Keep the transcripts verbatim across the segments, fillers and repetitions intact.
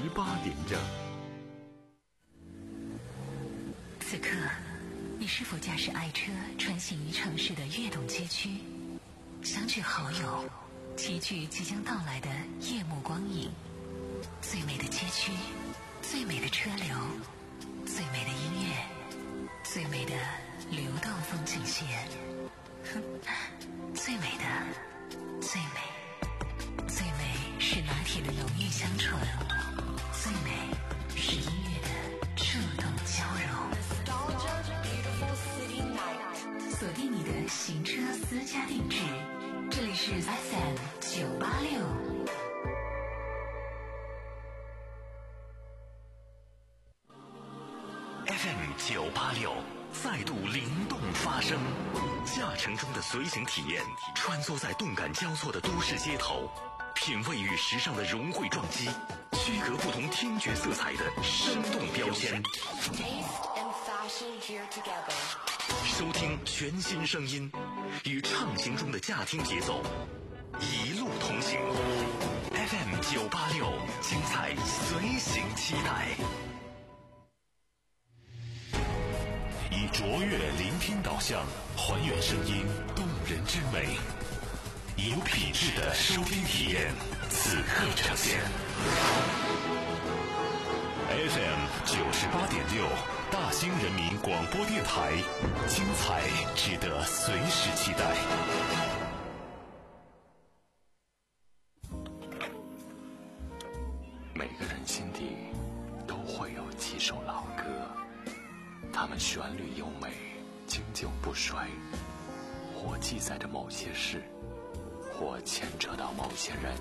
八点整。 此刻，你是否驾驶爱车穿行于城市的跃动街区，相聚好友，齐聚即将到来的夜幕光影？最美的街区，最美的车流，最美的音乐，最美的流动风景线，最美的，最美，最美是拿铁的浓郁香醇，最美是音乐的触动交融。锁定你的行车私家定制，这里是 F M 九八六。 F M 九八六再度灵动发声，驾乘中的随行体验，穿梭在动感交错的都市街头，品味与时尚的融汇撞击，区隔不同听觉色彩的生动标签。收听全新声音，与畅行中的驾听节奏，一路同行。F M 九八六，精彩随行期待。以卓越聆听导向，还原声音动人之美，以有品质的收听体验，此刻呈现。F M 九十八点六，大兴人民广播电台，精彩值得随时期待。每个人心底都会有几首老歌，它们旋律优美，经久不衰，或记载着某些事，或牵扯到某些人。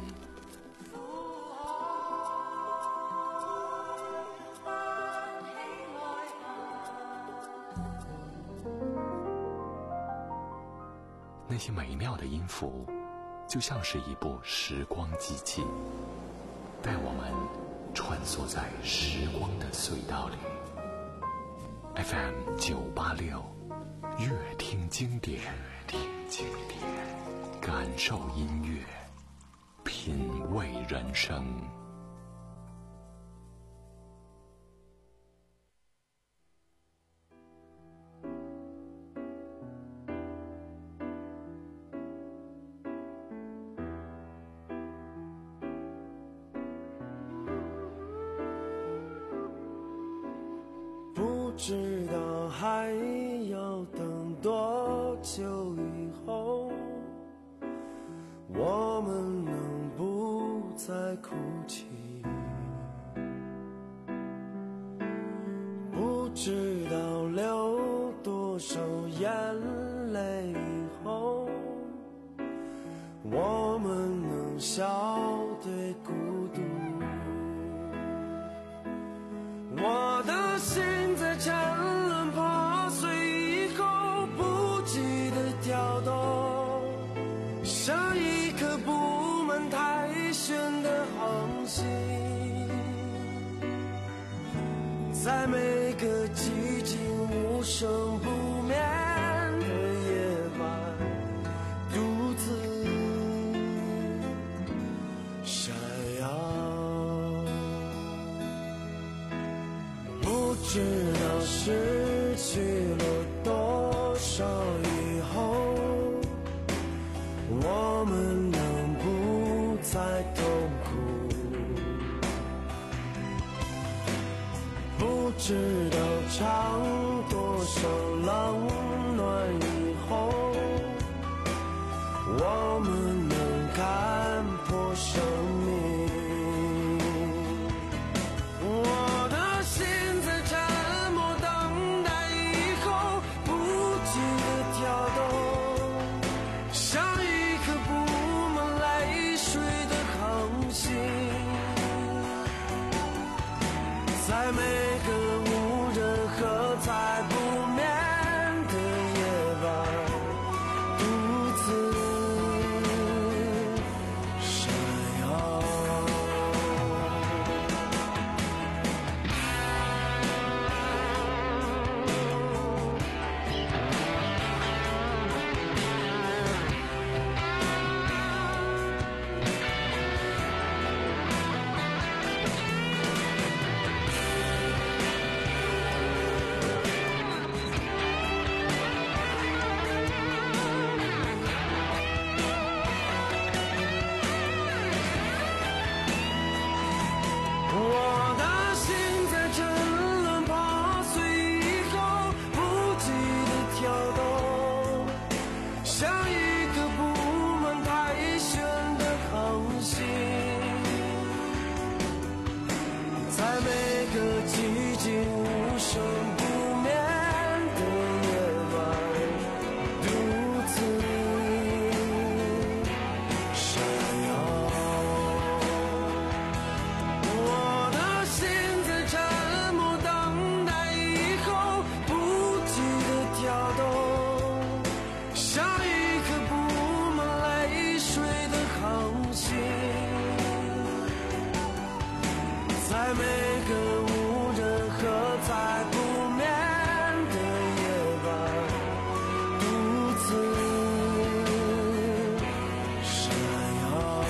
那些美妙的音符，就像是一部时光机器，带我们穿梭在时光的隧道里。F M 九八六，乐听经典，乐听经典，感受音乐，品味人生。 不知道还要等多久以后，我们能不再哭泣？不知道流多少眼泪以后，我们能笑对孤独。我的心在沉沦破碎以后不记得跳动，像一颗布满苔藓的恒星，在每个寂静无声不眠的夜晚，独自闪耀。不知道失去了多少以后，我们能不再痛苦？不知道尝多少冷暖以后，我们能看破生命。我的心在沉默等待以后不记得跳动，像一颗布满泪水的恒星，在每个无人喝彩不眠的夜晚，独自闪耀。 每个寂静无声不眠的夜晚，独自闪耀。我的心在沉默等待以后不羁的跳动，像一颗布满泪水的航行，在每个无人喝彩不眠的夜晚，独自闪耀。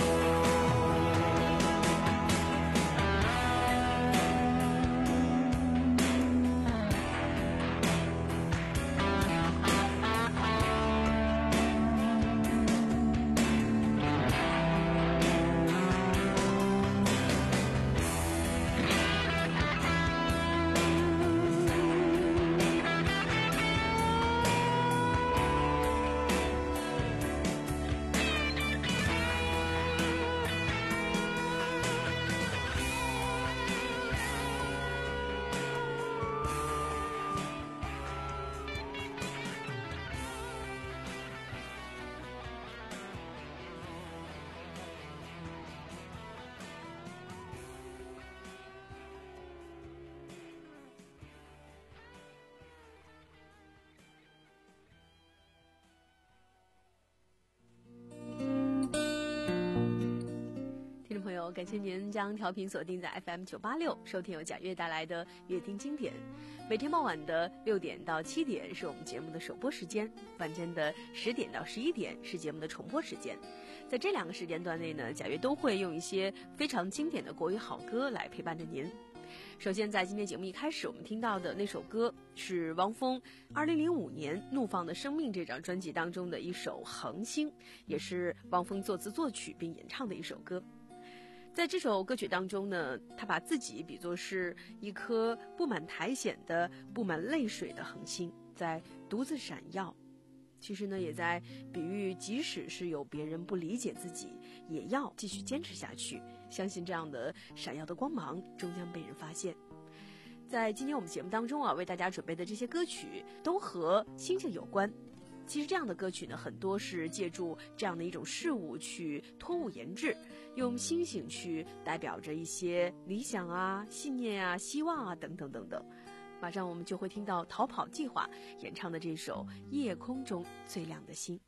感谢您将调频锁定在 F M 九八六，收听由贾悦带来的乐听经典。每天傍晚的六点到七点是我们节目的首播时间，晚间的十点到十一点是节目的重播时间。在这两个时间段内呢，贾悦都会用一些非常经典的国语好歌来陪伴着您。首先在今天节目一开始我们听到的那首歌是汪峰二零零五年《怒放的生命》这张专辑当中的一首《恒星》，也是汪峰作词作曲并演唱的一首歌。在这首歌曲当中呢，他把自己比作是一颗布满苔藓的布满泪水的恒星，在独自闪耀。其实呢，也在比喻即使是有别人不理解自己，也要继续坚持下去，相信这样的闪耀的光芒终将被人发现。在今天我们节目当中啊，为大家准备的这些歌曲都和星星有关。其实这样的歌曲呢，很多是借助这样的一种事物去托物言志，用星星去代表着一些理想啊、信念啊、希望啊等等等等。马上我们就会听到逃跑计划演唱的这首《夜空中最亮的星》。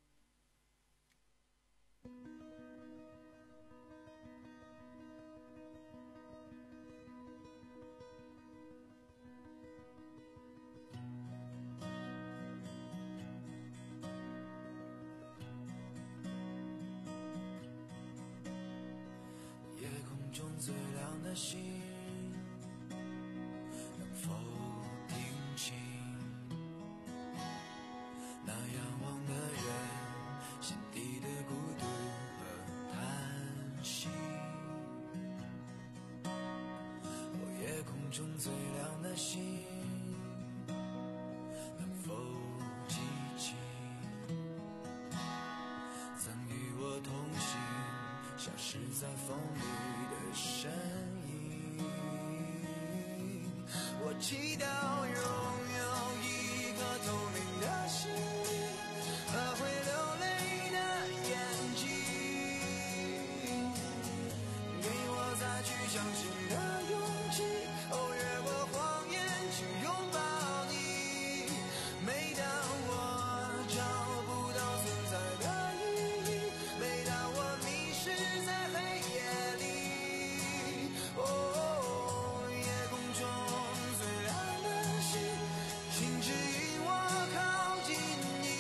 最亮的星，能否听清那仰望的人心底的孤独和叹息？哦，夜空中最亮的星，能否记起曾与我同行，消失在风里的身影？我祈祷拥有一颗透明的心灵和会流泪的眼睛，给我再去相信的勇气，哦，越过谎言去拥抱你。每当我找不到存在的意义，每当我迷失在黑夜里，哦，夜空中最亮的星，请指引我靠近你。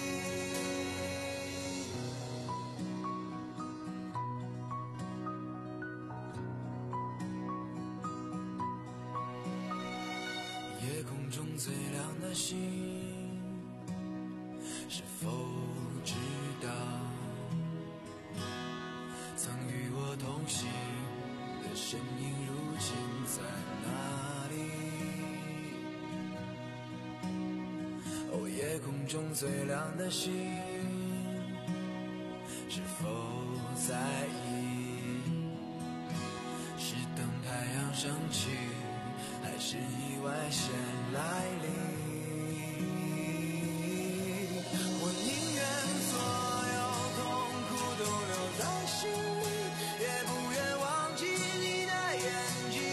夜空中最亮的星，是否知道曾与我同行的身影如今在哪里？哦，夜空中最亮的星，是否在意？是等太阳争气，还是意外先来临？我宁愿所有痛苦都留在心里，也不愿忘记你的眼睛。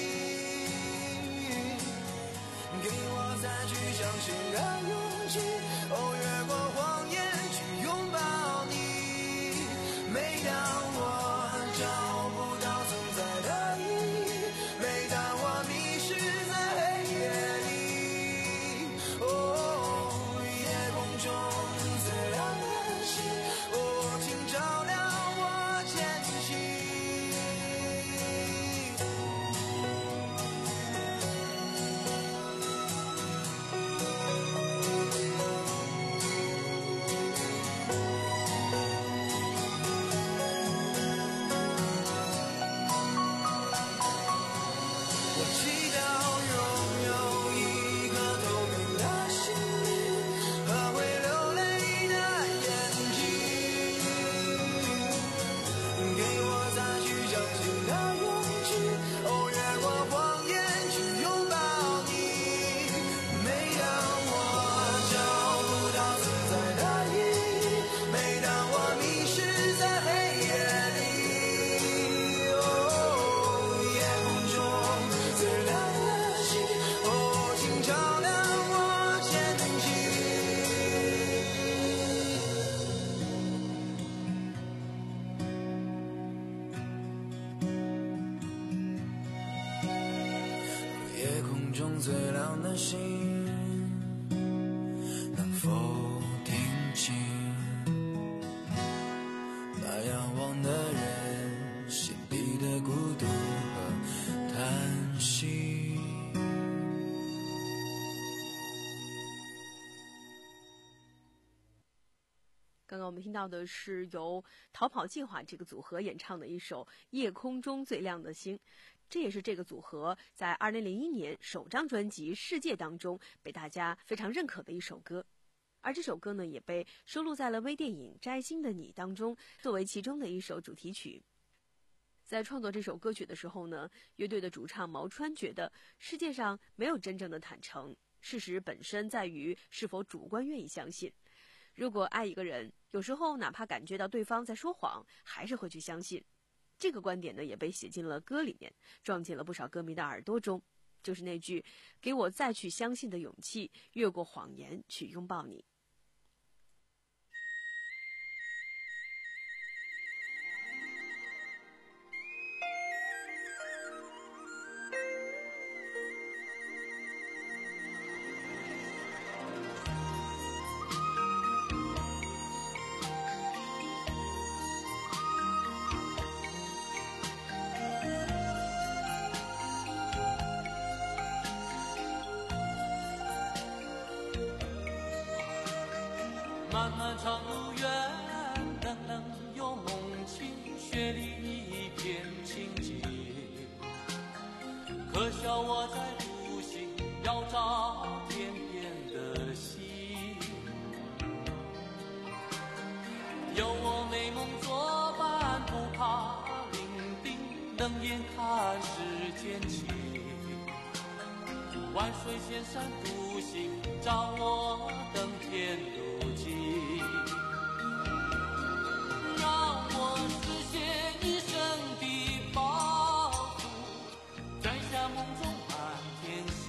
给我再去相信的勇气，哦，越过谎言去拥抱你。每当我找不到存在的意义，每当我迷失在黑夜里，哦，夜空中最亮的星，哦，请照亮我前行。我祈祷拥有一颗透明的心灵和会流泪的眼睛，给我再去相信的勇气，哦，越过谎言去拥抱你。每当我找不到存在的意义，每当我迷失在黑夜里，哦，夜空中最亮的星，哦，请照亮我前行。夜空中最亮的星，能否听清那仰望的人心底的孤独和叹息？ 刚刚我们听到的是由逃跑计划这个组合演唱的一首《夜空中最亮的星》，这也是这个组合在二零零一年首张专辑《世界》当中被大家非常认可的一首歌。而这首歌呢，也被收录在了微电影《摘星的你》当中，作为其中的一首主题曲。在创作这首歌曲的时候呢，乐队的主唱毛川觉得世界上没有真正的坦诚，事实本身在于是否主观愿意相信。如果爱一个人，有时候哪怕感觉到对方在说谎，还是会去相信。这个观点呢，也被写进了歌里面，撞进了不少歌迷的耳朵中。就是那句“给我再去相信的勇气，越过谎言去拥抱你”。 漫漫长路远，冷冷有梦境，雪里一片情结。可笑我在独行，要找天边的星。有我美梦作伴，不怕伶仃，冷眼看世间情。万水千山独行，找我登天路径。让我实现一生的抱负，摘下梦中满天星。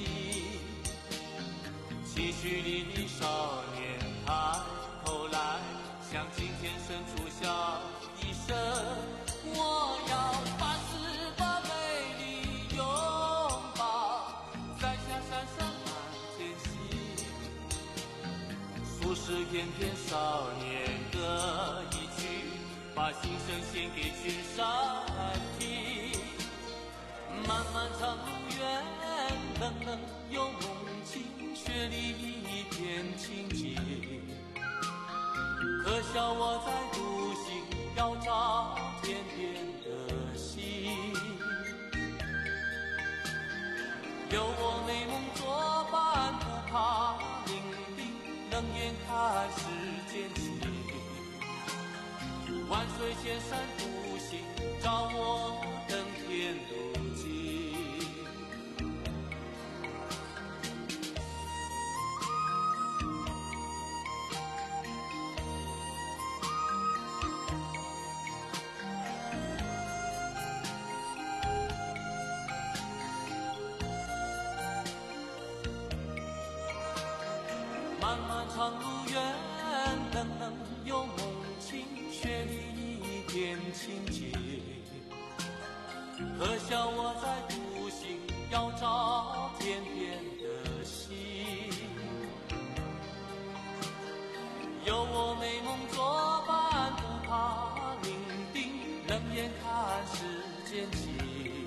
期许里的少年抬头来，向今天伸出笑一声。我要发誓把美丽拥抱，摘下闪闪满天星。俗世翩翩少年歌一曲，把心声献给群山听。漫漫长路远，冷冷有梦境，雪里一片情结。可笑我在独行，要找天边的星。有我美梦作伴，不怕伶仃，冷眼看世间情。万水千山独行，找我登天路径。 漫漫长路远，冷冷有梦境，雪里一片情结。可笑我在独行，要找天边的星。有我美梦作伴，不怕伶仃，冷眼看世间情。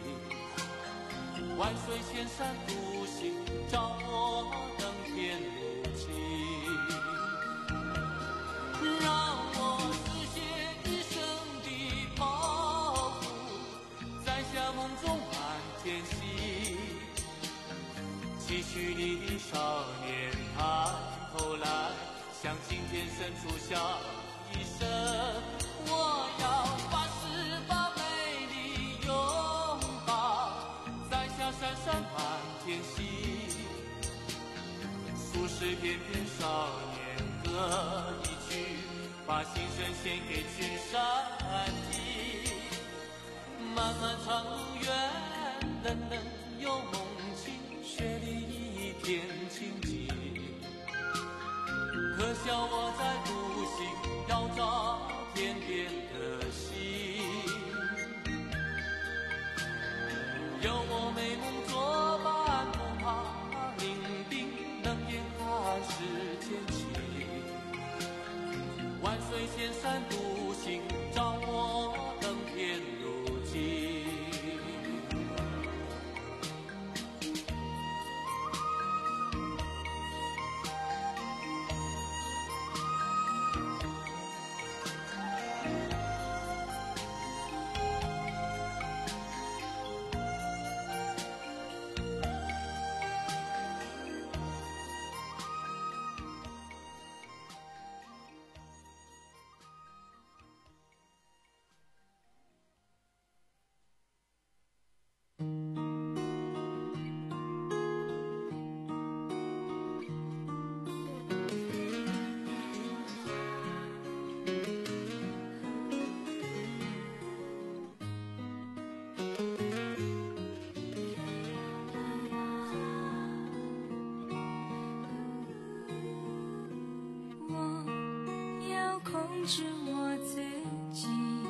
万水千山独行，照我登天路径。让我实现一生的抱负，在夏梦中满天星。期许你的少年抬头来，向今天伸出小一生。我要把十八美丽拥抱，在下闪闪满天星。数十片片少年歌一曲，把心声献给群山体。漫漫长路远，冷冷有梦境，雪里一片情景。可笑我在独行，要找天边的星。有我美梦作伴，不怕伶仃，冷眼看世间情。万水千山独行，照我登天路径。 控制我自己，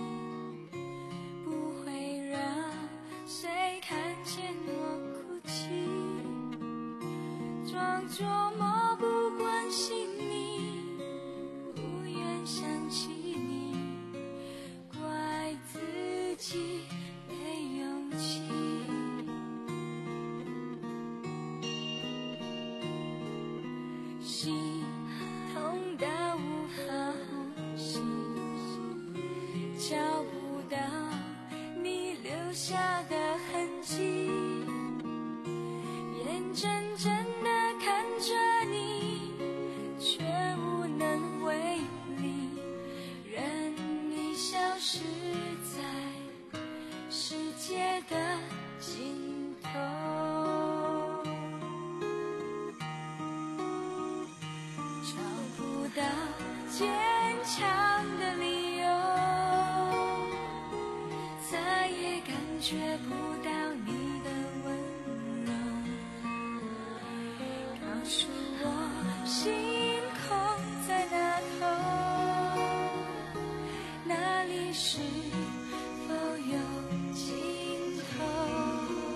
不会让谁看见我哭泣，装作漠不关心你，不愿想起你，怪自己没勇气。心痛到无法呼吸，找不到你留下的痕迹，眼睁睁地看着你，却无能为力，任你消失在世界的尽头。找不到坚强的理由，再也感觉不到你的温柔。告诉我星空在哪头，那里是否有尽头。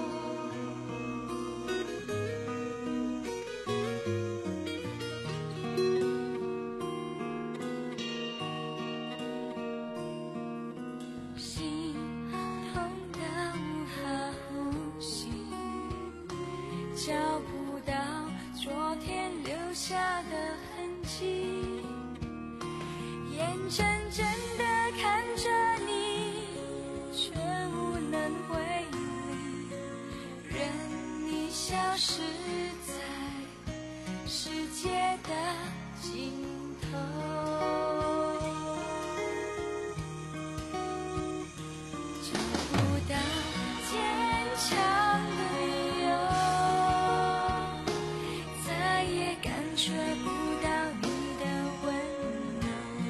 心痛到无法呼吸，找不到昨天留下的痕迹，眼睁睁地看着你，却无能为力，任你消失在世界的尽头。找不到坚强的理由，再也感觉不到你的温柔。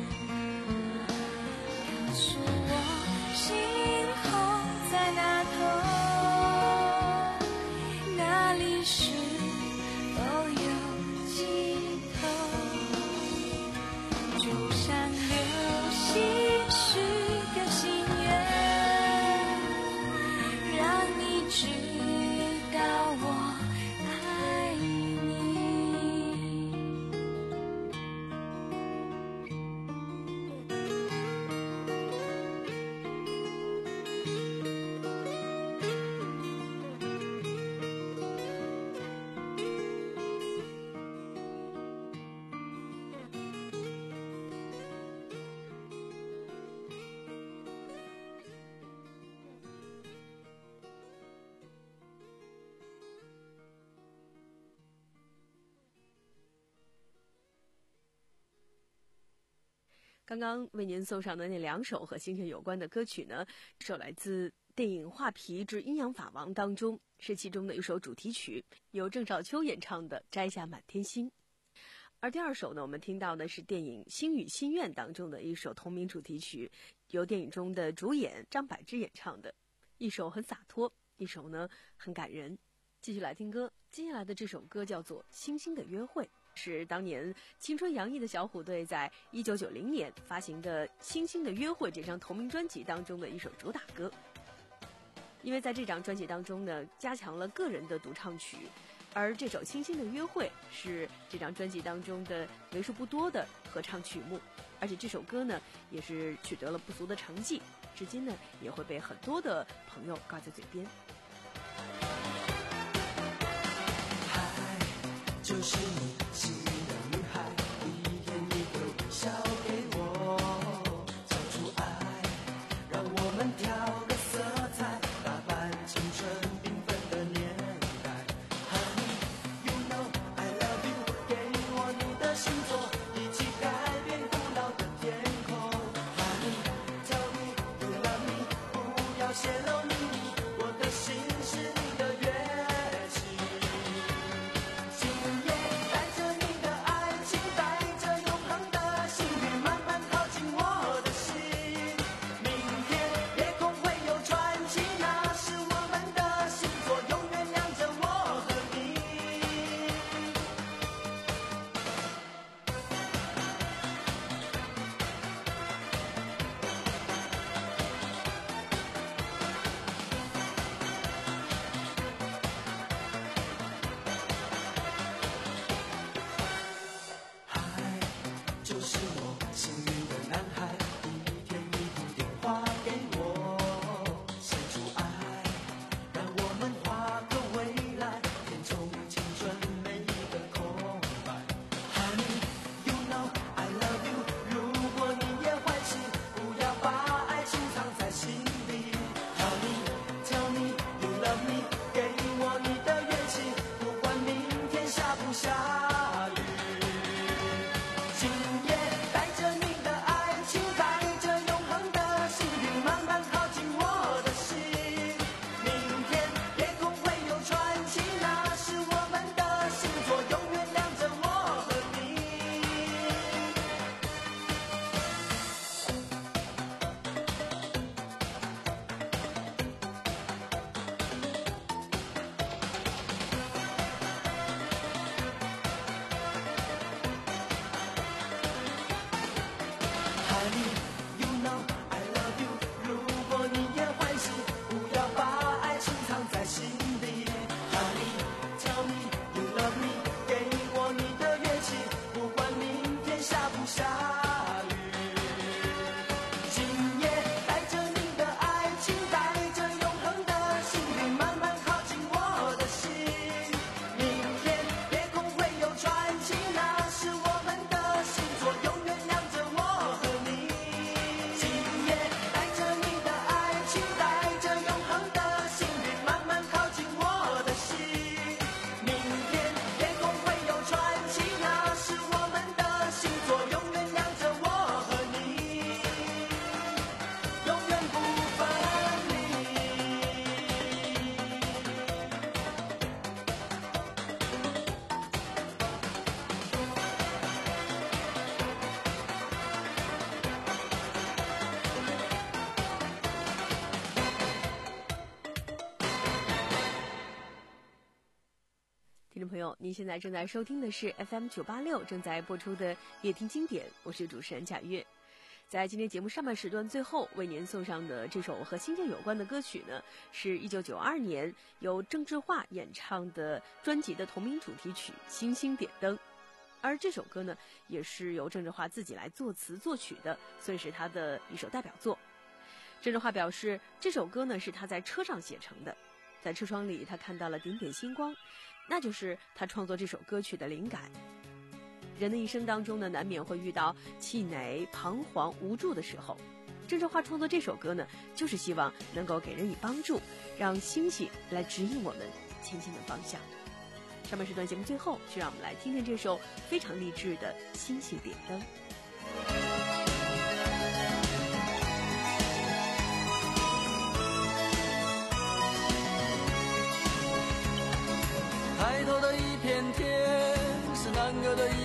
告诉我星空在哪头，哪里是刚刚为您送上的那两首和星星有关的歌曲呢，一首来自电影《画皮之阴阳法王》当中，是其中的一首主题曲，由郑少秋演唱的《摘下满天星》。而第二首呢，我们听到的是电影《星语心愿》当中的一首同名主题曲，由电影中的主演张柏芝演唱的，一首很洒脱，一首呢很感人。继续来听歌，接下来的这首歌叫做《星星的约会》，是当年青春洋溢的小虎队在一九九零年发行的《星星的约会》这张同名专辑当中的一首主打歌。因为在这张专辑当中呢，加强了个人的独唱曲，而这首《星星的约会》是这张专辑当中的为数不多的合唱曲目，而且这首歌呢也是取得了不俗的成绩，至今呢也会被很多的朋友挂在嘴边。 嗨，就是你心里的女孩，一天一个微笑给我，交出爱，让我们调个色彩，打扮青春缤纷的年代。Honey, you know I love you， 给我你的星座，一起改变古老的天空。Honey, tell me you love me， 不要泄露秘密，我的心是你的乐器。今夜带着你的爱情，带着永恒的幸运，慢慢靠近我的心。明天夜空会有传奇，那是我们的星座，永远亮着我和你。嗨，就是我幸运的男孩，一天一通电话给我，献出爱，让我们画个未来，填充青春每一个空白。Honey, you know I love you， 如果你也欢喜，不要把爱情藏在心里。Honey, tell me you love me， 给我你的乐器，不管明天下不下雨。今夜带着你的爱情，带着永恒的幸运，慢慢靠近我的心。明天夜空会有传奇，那是我们的星座，永远亮着我和你。Honey, you know I love you， 如果你也欢喜，不要把爱情藏在心里。Honey, tell me you love me， 给我你的乐器，不管明天下不下雨。今夜带着你的爱情，带着永恒的幸运，慢慢靠近我的心。明天夜空会有传奇，那是我们的星座，永远亮着我和你。今夜带着你的爱情，带着永恒的幸运，慢慢靠近我的心。明天夜空会有传奇，那是我们的星座，永远亮着我和你，永远不分离。 听众朋友，您现在正在收听的是 F M 九八六正在播出的夜听经典，我是主持人贾月。在今天节目上半时段最后为您送上的这首和星星有关的歌曲呢，是一九九二年由郑智化演唱的专辑的同名主题曲《星星点灯》，而这首歌呢也是由郑智化自己来作词作曲的，算是他的一首代表作。郑智化表示，这首歌呢是他在车上写成的，在车窗里他看到了点点星光，那就是他创作这首歌曲的灵感。人的一生当中呢，难免会遇到气馁、彷徨、无助的时候。郑智化创作这首歌呢，就是希望能够给人以帮助，让星星来指引我们前进的方向。上半时段节目最后，就让我们来听听这首非常励志的《星星点灯》。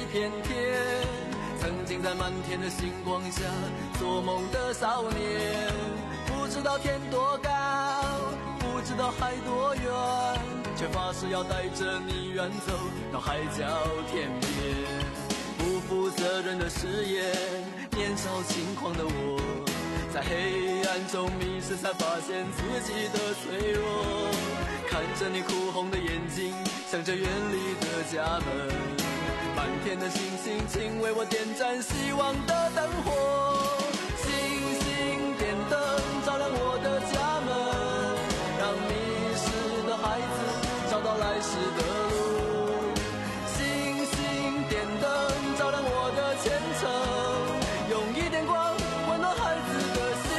片天，曾经在满天的星光下做梦的少年，不知道天多高，不知道海多远，却发誓要带着你远走到海角天边。不负责任的誓言，年少轻狂的我，在黑暗中迷失，才发现自己的脆弱。看着你哭红的眼睛，想着远离的家门，满天的星星，请为我点燃希望的灯火。星星点灯，照亮我的家门，让迷失的孩子找到来时的路。星星点灯，照亮我的前程，用一点光温暖孩子的心。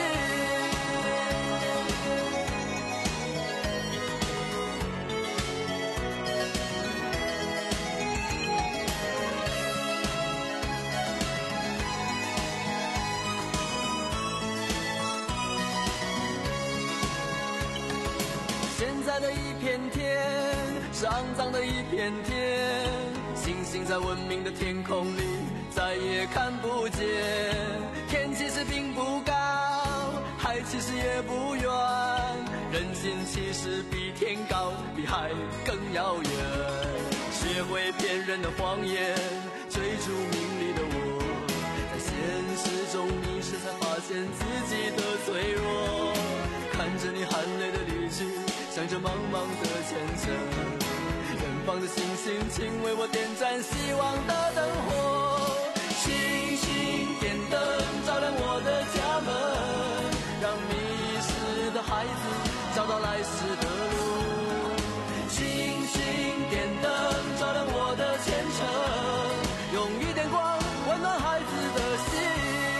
现在的一片天是肮脏的一片天，星星在文明的天空里再也看不见。天其实并不高，海其实也不远，人心其实比天高，比海更遥远。学会骗人的谎言，追逐名利的我，在现实中迷失，才发现自己的脆弱。看着你含泪的离去，想着茫茫的前程，远方的星星，请为我点燃希望的灯火。星星点灯，照亮我的家门，让迷失的孩子找到来时的路。星星点灯，照亮我的前程，用一点光温暖孩子的心。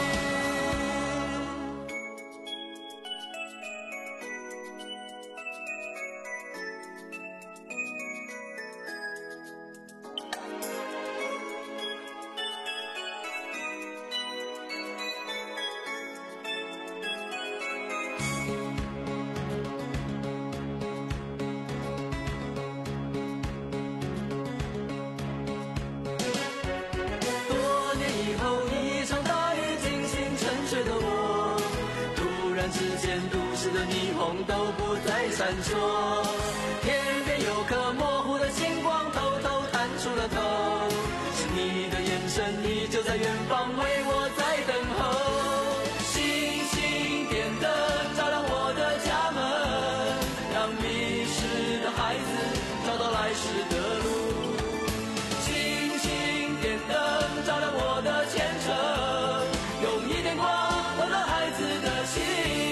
霓虹都不再闪烁，天边有颗模糊的星光偷偷探出了头，是你的眼神依旧在远方为我在等候。星星点灯，照亮我的家门，让迷失的孩子找到来时的路。星星点灯，照亮我的前程，用一点光温暖孩子的心。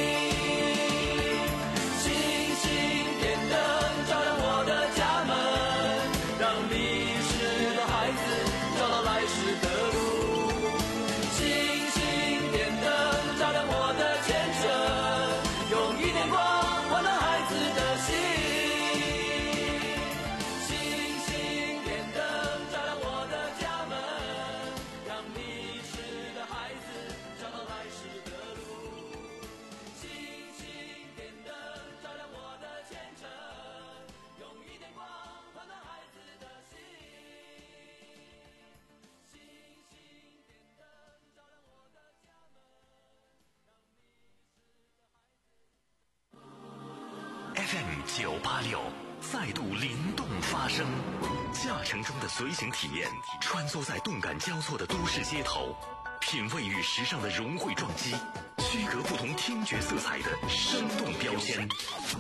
F M 九八六再度灵动发声，驾乘中的随行体验，穿梭在动感交错的都市街头，品味与时尚的融汇撞击，区隔不同听觉色彩的生动标签。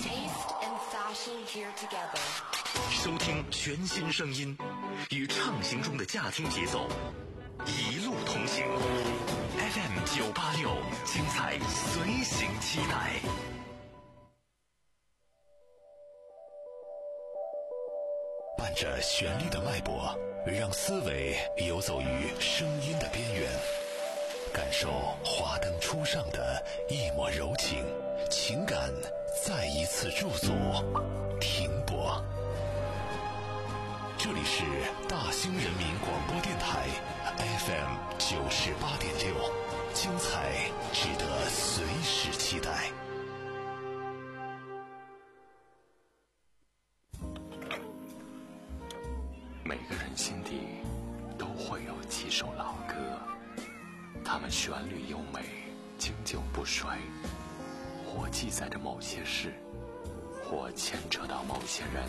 收听全新声音，与畅行中的驾听节奏，一路同行。F M 九八六，精彩随行期待。伴着旋律的脉搏，让思维游走于声音的边缘，感受华灯初上的一抹柔情，情感再一次驻足停泊。这里是大兴人民广播电台 F M 九十八点六，精彩值得随时期待。每个人心底都会有几首老歌，它们旋律优美，经久不衰，或记载着某些事，或牵扯到某些人。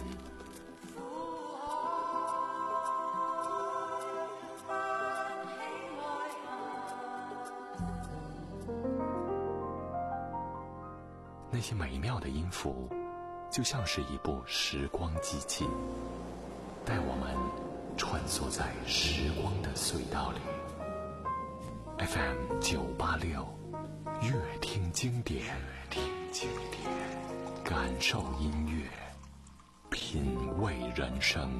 那些美妙的音符就像是一部时光机器，带我们穿梭在时光的隧道里。 F M 九八六，乐听经典，乐听经典，感受音乐，品味人生。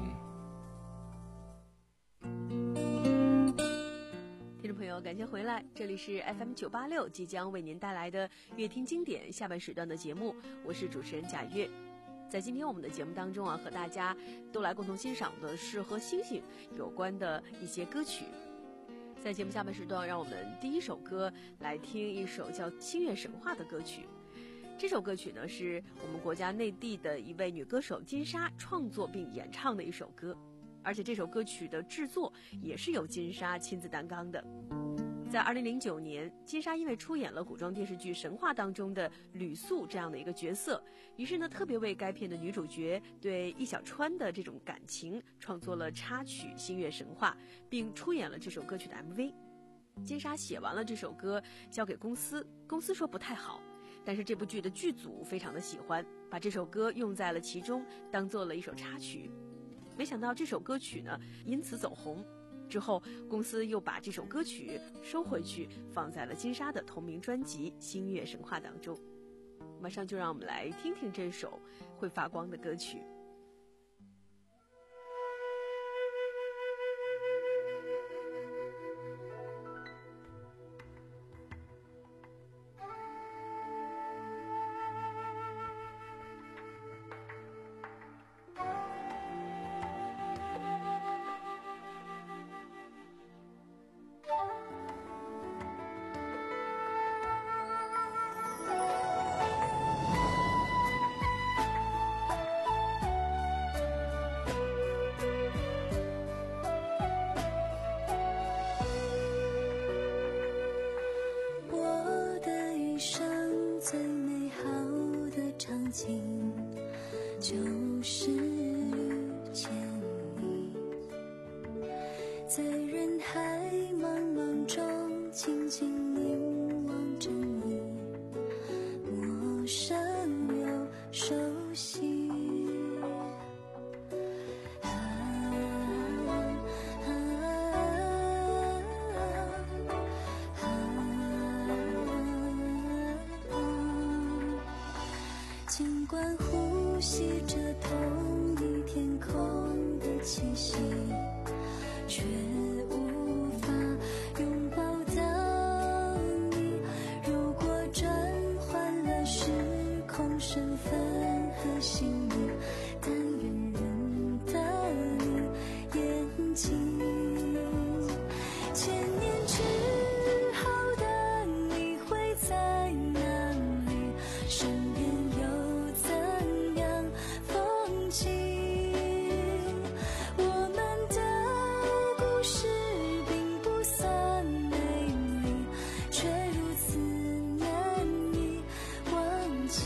听众朋友，感谢回来，这里是 F M 九八六即将为您带来的乐听经典下半时段的节目，我是主持人贾月。在今天我们的节目当中啊，和大家都来共同欣赏的是和星星有关的一些歌曲。在节目下半时段，让我们第一首歌来听一首叫《星月神话》的歌曲。这首歌曲呢，是我们国家内地的一位女歌手金莎创作并演唱的一首歌，而且这首歌曲的制作也是由金莎亲自担纲的。在二零零九年，金莎因为出演了古装电视剧《神话》当中的吕素这样的一个角色，于是呢特别为该片的女主角对易小川的这种感情创作了插曲《星月神话》，并出演了这首歌曲的 M V。 金莎写完了这首歌交给公司，公司说不太好，但是这部剧的剧组非常的喜欢，把这首歌用在了其中，当做了一首插曲。没想到这首歌曲呢因此走红，之后公司又把这首歌曲收回去，放在了金莎的同名专辑《星月神话》当中。马上就让我们来听听这首会发光的歌曲。 就是遇见你，在人海茫茫中静静凝望着你，陌生又熟悉。啊啊啊啊！尽管呼吸着同一天空的气息，却无法拥抱到你。如果转换了时空身份和姓名，但愿认得你眼睛。千年之后的你会在哪里？身边又怎样风景？我们的故事并不算美丽，却如此难以忘记。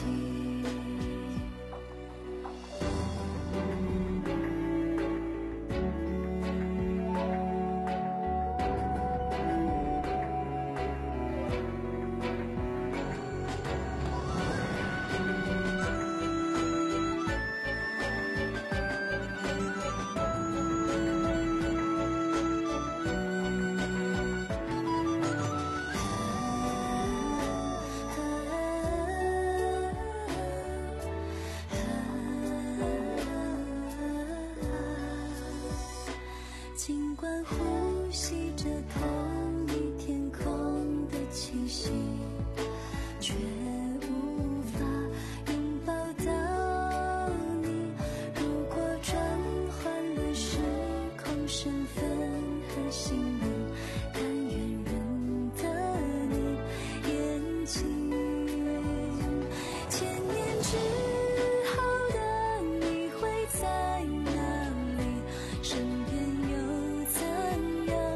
尽管呼吸着同一天空的气息，却无法拥抱到你。如果转换了时空身份和姓名，但愿认得你眼睛。千年之后的你会在哪里？身边又怎样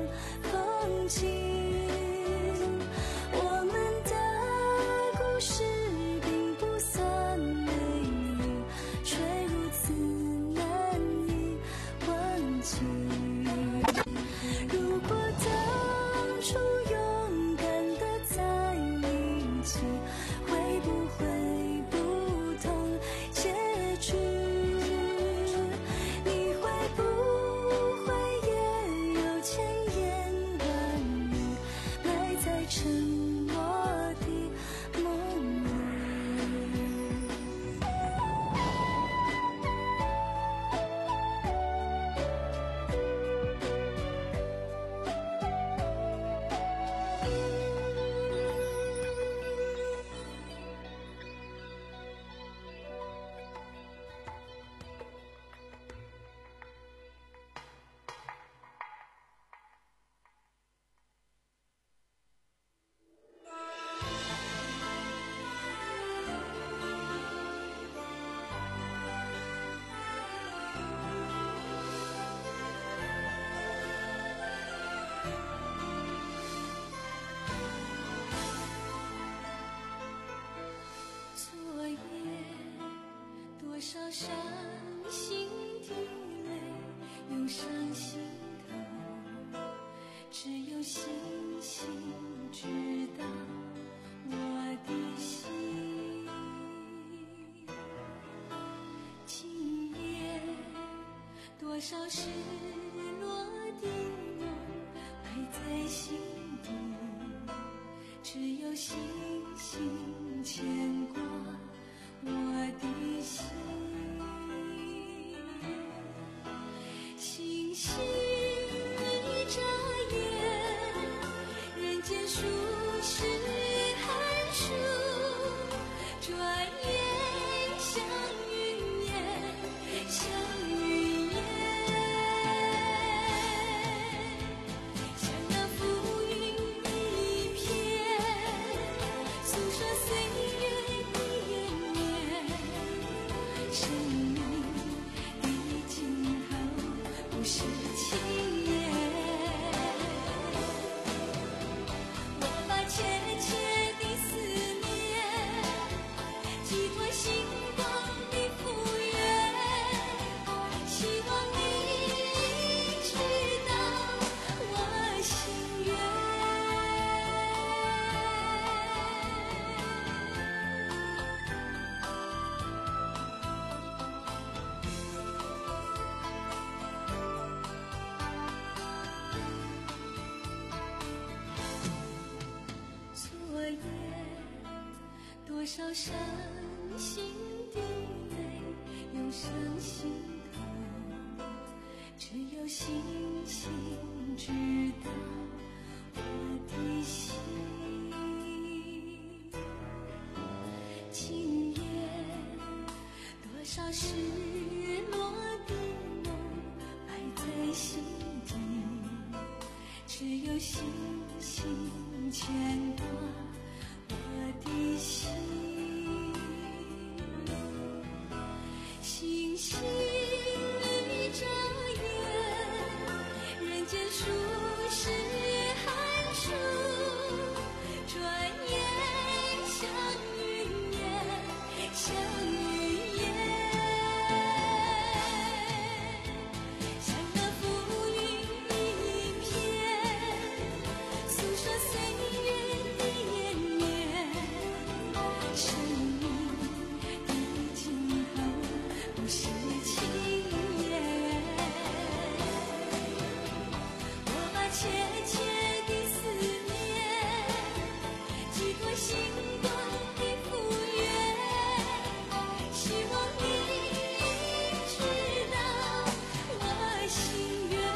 少伤心的泪涌上心头，只有星星知道我的心。今夜多少失落的梦埋在心底，只有星星牵挂我的心。星星一眨眼，人间数十寒暑，转眼像云烟，像云烟，像那浮云一片，诉说岁月的延绵。生命的尽头不是轻言，我把切切的思念寄托星光的复原，希望你知道我心愿。昨夜多少伤心的泪涌上心头，只有星星知道我的心。今夜多少失落的梦埋在心底，只有星星牵挂我的心。星星一眨眼，人间数十寒暑，转眼像云烟，像云烟，像那浮云一片，诉说岁月的延绵。生命的尽头不是轻言，我把切切的思念寄托星光的复原，希望你知道我心愿。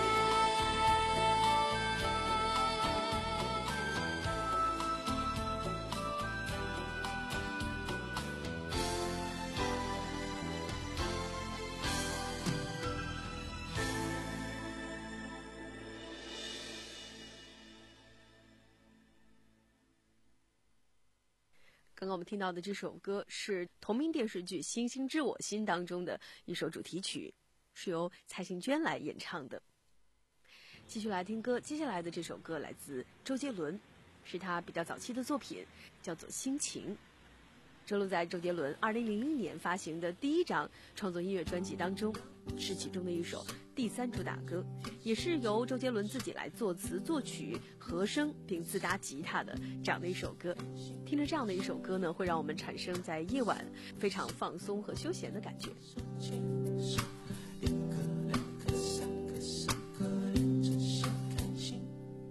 刚刚我们听到的这首歌是同名电视剧《星星知我心》当中的一首主题曲，是由蔡幸娟来演唱的。继续来听歌，接下来的这首歌来自周杰伦，是他比较早期的作品，叫做《心情》，收录在周杰伦二零零零年发行的第一张创作音乐专辑当中，是其中的一首第三主打歌，也是由周杰伦自己来作词作曲和声并自搭吉他的这样的一首歌。听着这样的一首歌呢，会让我们产生在夜晚非常放松和休闲的感觉。 一个两个三个四个连着线看星，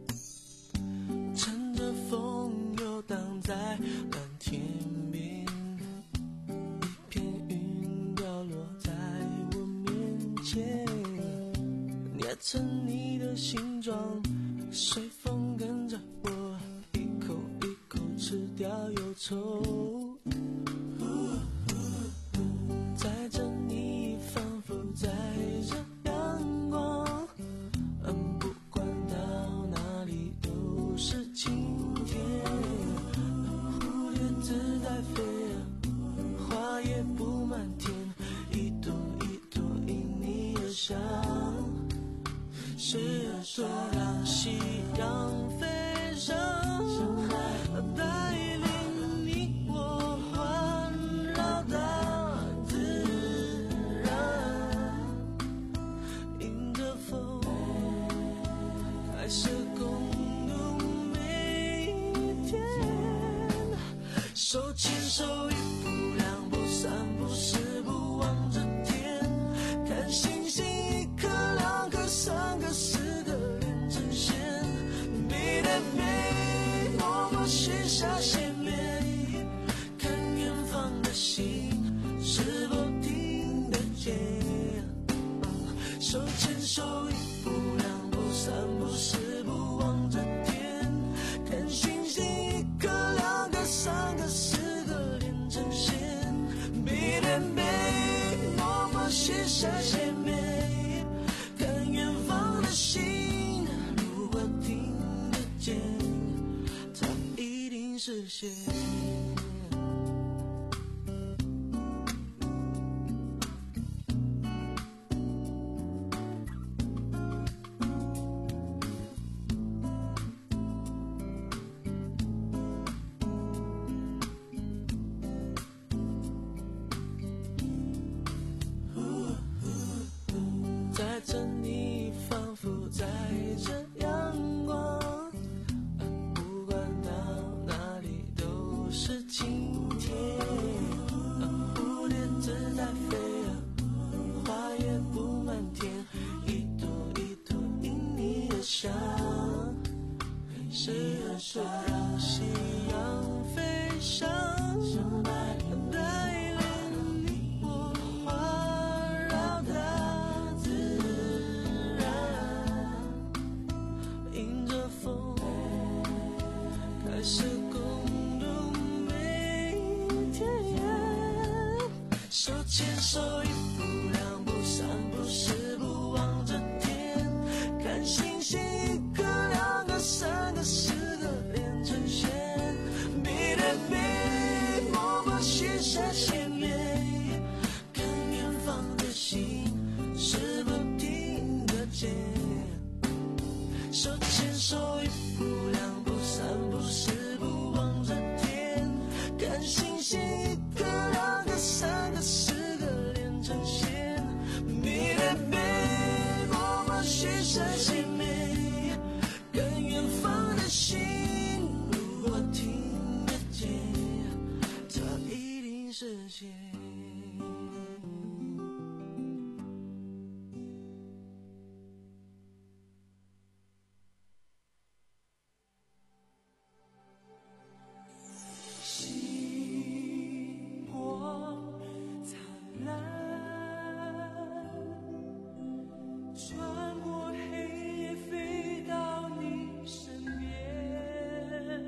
乘着风游荡在蓝天边，一片云掉落在我面前，捏成你的形状，随风跟着我一口一口吃掉忧愁，载着你仿佛载着阳光，嗯，不管到哪里都是晴天，蝴蝶自在飞，花也布满天，一朵一朵因你而香，是多让夕阳飞上，带领你我环绕大自手牵手，一步两步三步四步望着天，看星星一颗两颗三个四个连成线，背对背我们许下心愿，看远方的星是否听得见。手牵手，一步两步三步四步望着天，看星星一颗两颗三个四个连成线，背对背我们许下心愿，看远方的星如果听得见，它一定实现。在这你仿佛在这阳光，不管到哪里都是晴天，蝴蝶自在飞，花也布满天，一朵一朵因你而香，谁人说让夕阳飞翔，带领你我环绕大自然，迎着风开始共度每一天，手牵手一步两步三步四步望着天，看星星一颗两个三个四个连成线，背对背我们许下心愿，看远方的星是否听得见。手牵手一步两步三步四步望着天，看星星一颗两个三个四个连成线，背对背我们许下心愿，看远方的星如果听得见，它一定实现。星光灿烂，穿过黑夜飞到你身边，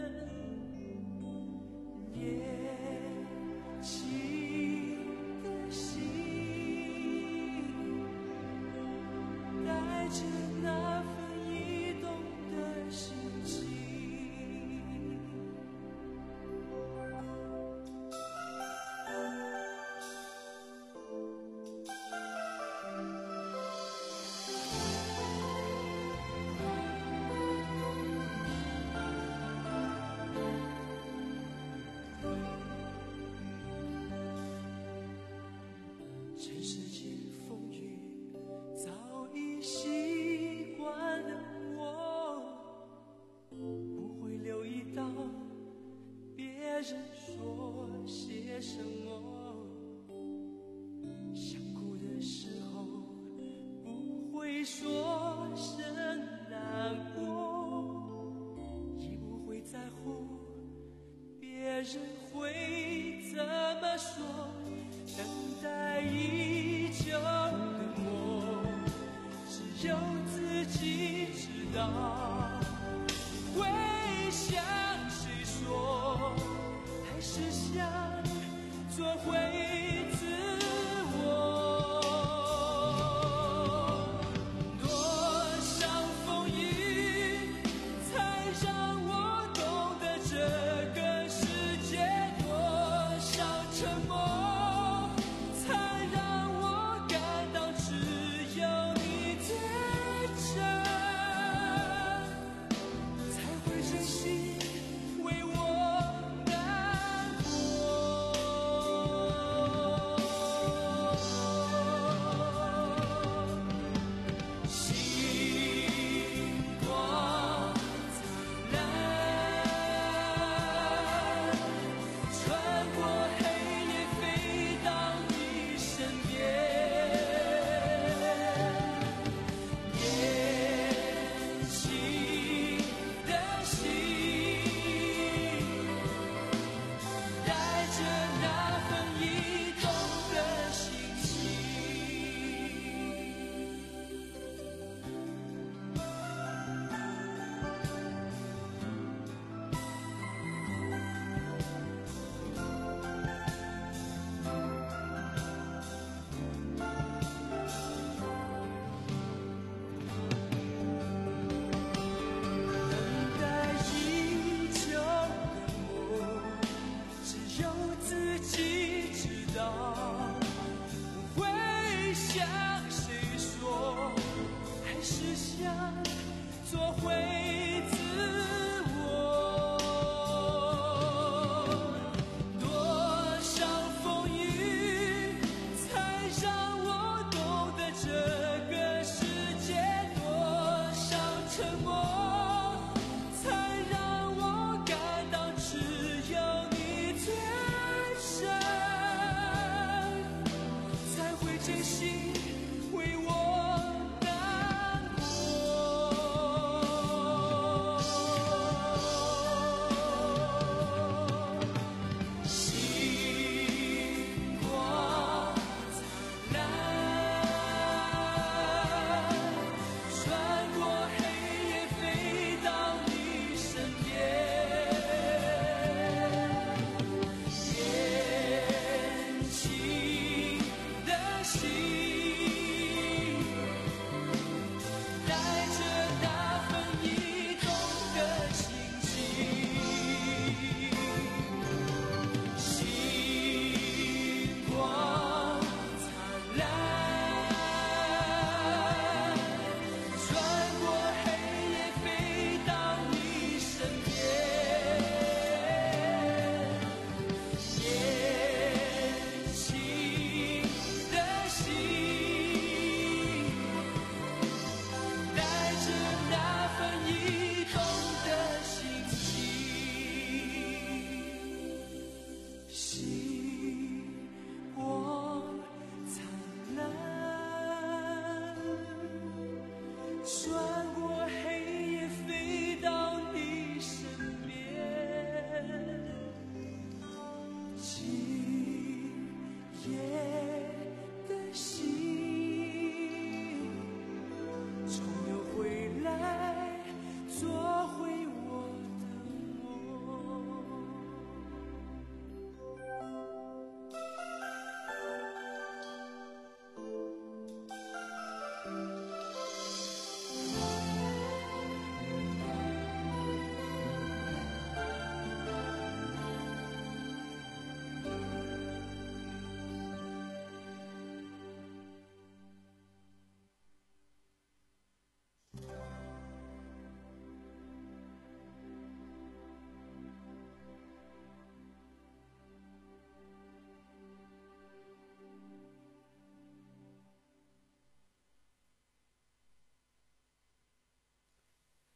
年轻的心带着那份移动的心情，全世界风雨早已习惯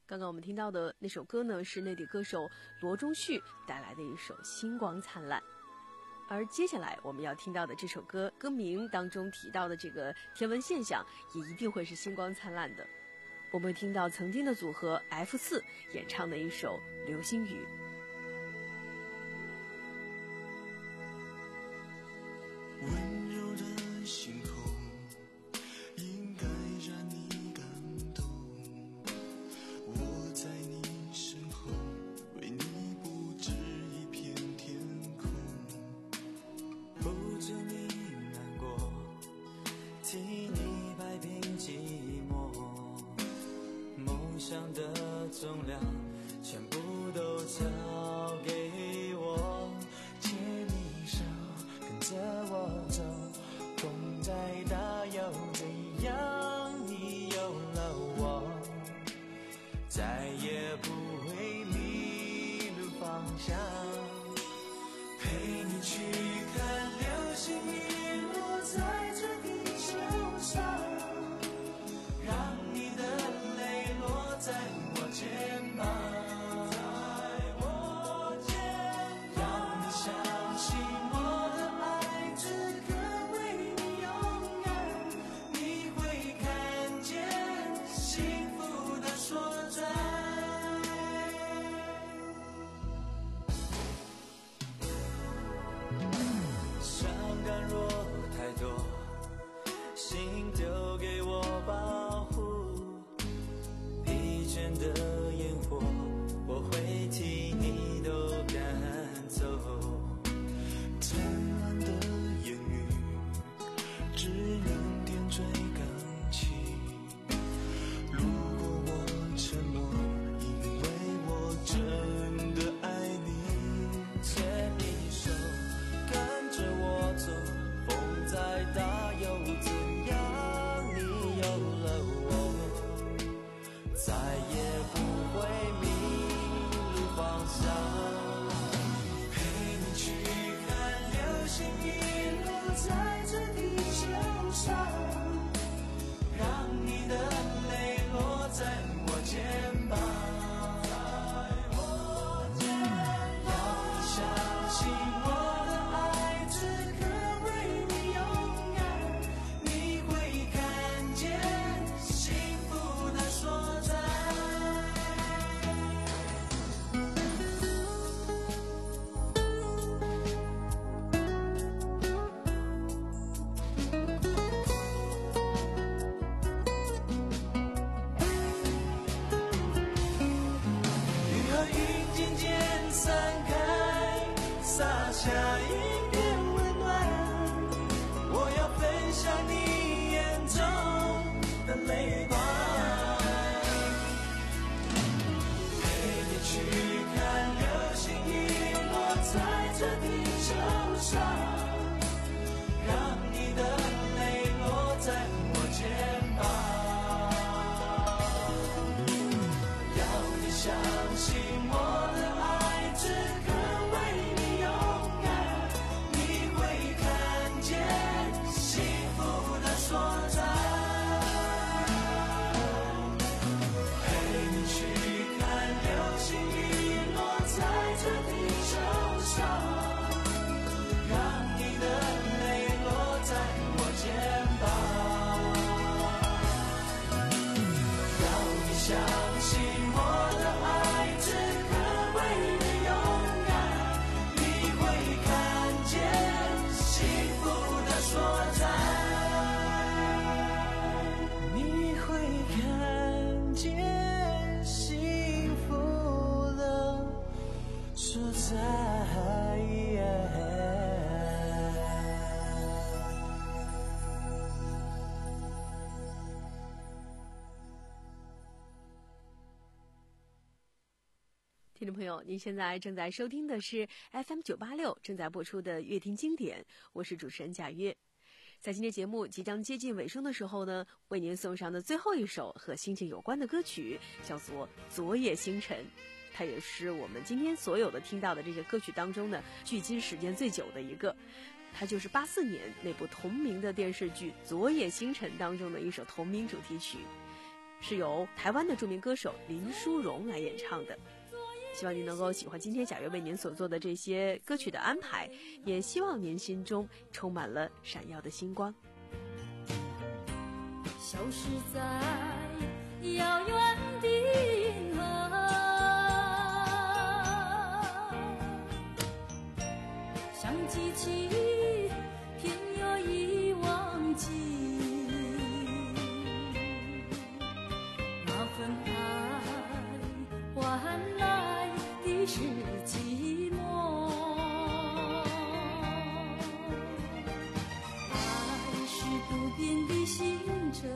刚刚我们听到的那首歌呢，是内地歌手罗中旭带来的一首《星光灿烂》。而接下来我们要听到的这首歌，歌名当中提到的这个天文现象，也一定会是星光灿烂的。我们会听到曾经的组合 F 四 演唱的一首《流星雨》。 温柔的星空应该让你感动，我在你身后为你布置一片天空，不准你难过，替你摆平寂寞，梦想的重量全部都交给我，牵你手跟着我走，风再大又怎样，你有了我，再也不会迷路方向，陪你去看流星雨落在这地球上，让你的泪落在我肩膀，让你相信我的爱此刻为你勇敢，你会看见幸福的所在。伤感若太多，心丢给我保护，疲倦的烟火我会替你都赶走，灿烂的言语只能点缀感情，如果我沉默，因为我真的爱你，牵你手跟着我走，风再大又怎样，你有了我，再也不会迷路方向，陪你去看流星雨落在这地球上，让你的泪落在我肩膀，要你相信我的爱此刻为你勇敢，你会看见幸福的所在。雨和云渐渐散开，洒下一片温暖，我要分享你眼中的泪光，陪你去看流星雨落在这地球上，让你的泪落在我肩膀，要你相信我的爱此刻为你勇敢，你会看见幸福的所在，陪你去看流星雨落在这地球上，让你的泪落在我肩膀，要你相信我的爱此刻为你勇敢，你会看见幸福的所在，你会看见幸福的所在。 听众朋友，您现在正在收听的是 F M 九八六正在播出的乐听经典，我是主持人贾约。在今天节目即将接近尾声的时候呢，为您送上的最后一首和心情有关的歌曲叫做《昨夜星辰》，它也是我们今天所有的听到的这些歌曲当中呢，距今时间最久的一个。它就是八四年那部同名的电视剧《昨夜星辰》当中的一首同名主题曲。 是由台湾的著名歌手林淑荣来演唱的。希望您能够喜欢今天贾月为您所做的这些歌曲的安排，也希望您心中充满了闪耀的星光。 消失在遥远的银河，想记起偏又已忘记，那份爱换来的是寂寞，爱是不变的星辰，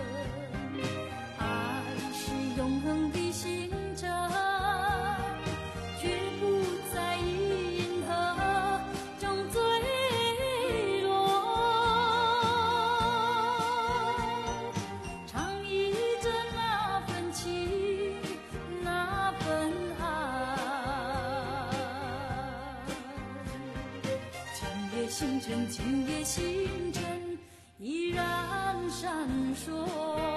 爱是永恒的星辰，绝不在银河中坠落，唱忆着那份情，那份爱。今夜星辰，今夜星辰依然闪烁。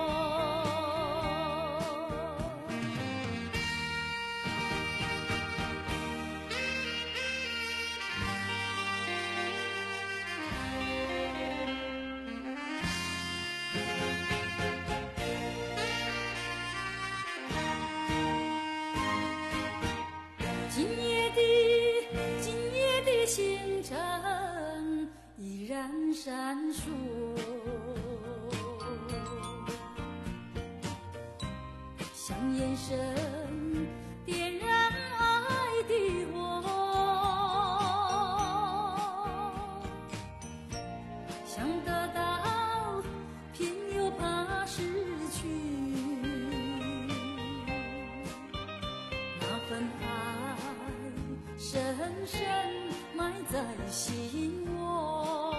今夜的今夜的星辰依然闪烁，像眼神点燃爱的火，想得到偏又怕失去，那份爱深深埋在心窝，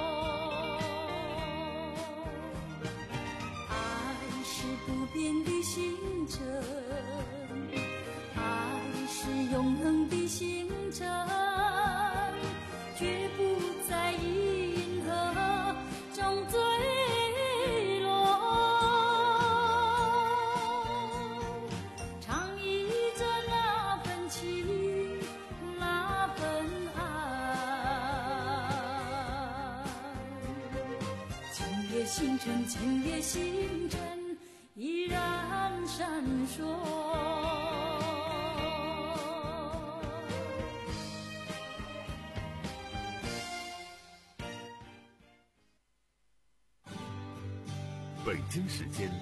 爱是不变的星辰，爱是永恒的星辰，绝不在银河中坠落，唱忆着那份情，那份爱。今夜星辰，今夜星辰依然闪烁。 北京时间